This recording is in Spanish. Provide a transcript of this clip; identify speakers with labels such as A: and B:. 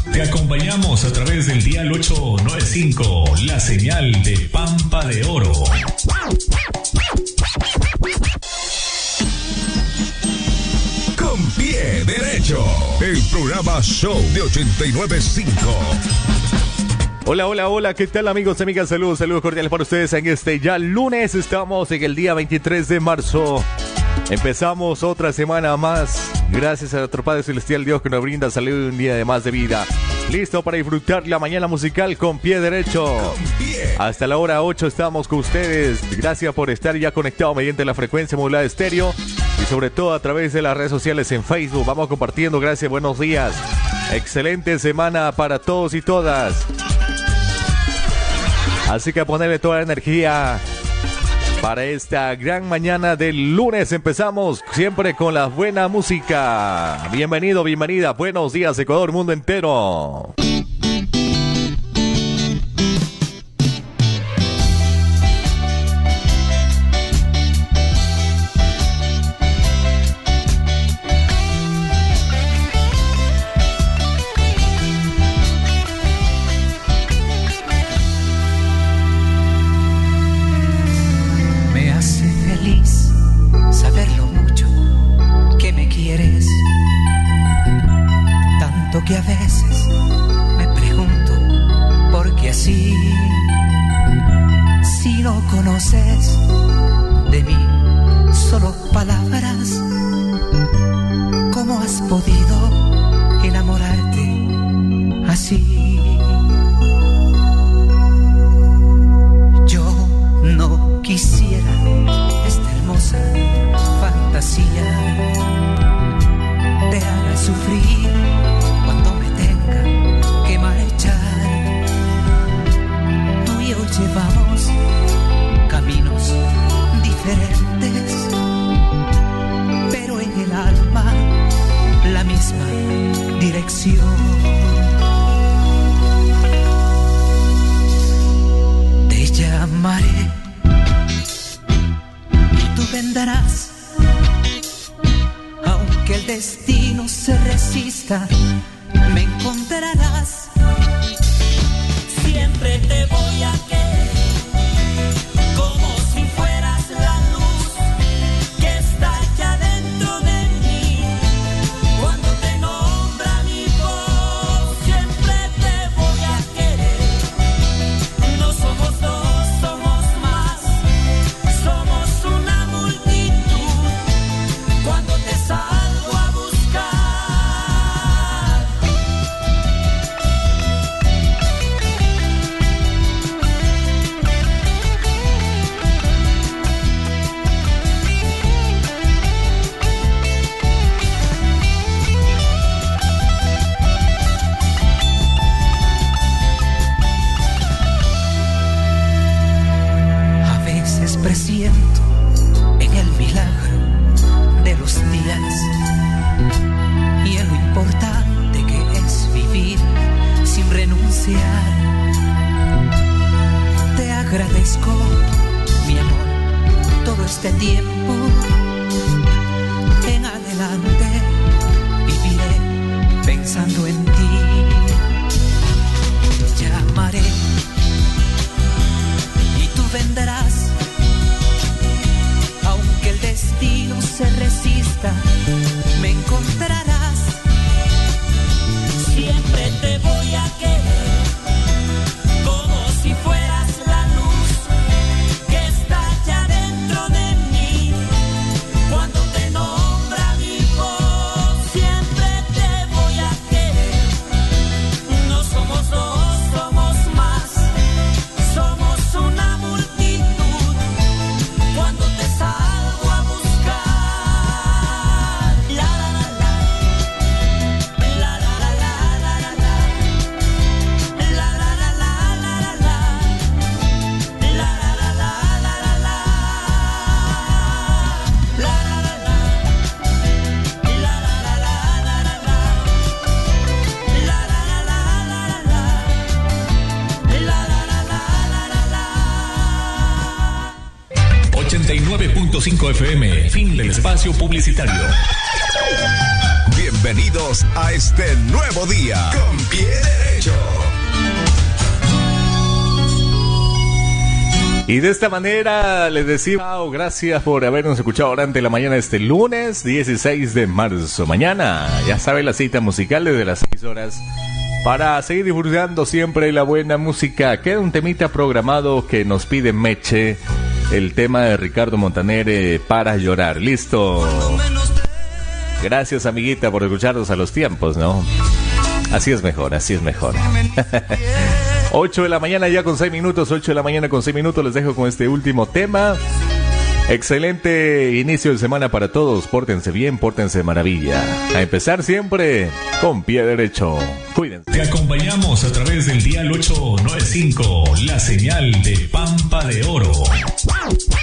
A: Te acompañamos a través del dial 895, la señal de Pampa de Oro.
B: Con pie derecho, el programa Show de 89.5.
C: Hola, hola, hola, ¿qué tal amigos y amigas? Saludos cordiales para ustedes en este ya lunes. Estamos en el día 23 de marzo. Empezamos otra semana más. Gracias a nuestro Padre Celestial Dios que nos brinda salud y un día de más de vida. Listo para disfrutar la mañana musical con pie derecho. Hasta la hora 8 estamos con ustedes. Gracias por estar ya conectado mediante la frecuencia modulada estéreo y sobre todo a través de las redes sociales en Facebook. Vamos compartiendo. Gracias, buenos días. Excelente semana para todos y todas. Así que a ponerle toda la energía para esta gran mañana del lunes. Empezamos siempre con la buena música. Bienvenido, bienvenida. Buenos días, Ecuador, mundo entero.
D: Que a veces me pregunto por qué así, si no conoces de mí solo palabras, ¿cómo has podido enamorarte así? Yo no quisiera esta hermosa fantasía te haga sufrir que marchar. Tú y yo llevamos caminos diferentes, pero en el alma la misma dirección. Te llamaré y tú vendrás, aunque el destino se resista. Me encontrarás, siempre te voy a querer, como si fueras la luz que está ya dentro de mí. Cuando te nombra mi voz, siempre te voy a querer. No somos dos, somos más, somos una multitud. Cuando te salgo a buscar, presiento en el milagro de los días y en lo importante que es vivir sin renunciar. Te agradezco, mi amor, todo este tiempo. En adelante viviré pensando en ti. Te llamaré y tú vendrás, aunque el destino se resista, me encontrarás. Siempre te voy a querer, como si fueras la luz que está ya dentro de mí. Cuando te nombra mi voz, siempre te voy a querer. No somos dos, somos más, somos una multitud. Cuando te salgo a buscar, la la la la, la la la la la la, la la la la la la, la la la la la la, la la la la, la la la la, la la la la la.
A: 89.5 FM, fin del espacio publicitario.
B: Bienvenido Bienvenidos a este nuevo día con pie derecho.
C: Y de esta manera les decimos gracias por habernos escuchado durante la mañana de este lunes 16 de marzo. Mañana, ya saben, la cita musical desde las 6 horas para seguir divulgando siempre la buena música. Queda un temita programado que nos pide Meche, el tema de Ricardo Montaner, Para Llorar. Listo. Gracias, amiguita, por escucharnos a los tiempos, ¿no? Así es mejor, así es mejor. 8 de la mañana ya con 6 minutos, 8 de la mañana con 6 minutos, les dejo con este último tema. Excelente inicio de semana para todos, pórtense bien, pórtense de maravilla. A empezar siempre con pie derecho. Cuídense.
A: Te acompañamos a través del dial 895, la señal de Pampa de Oro.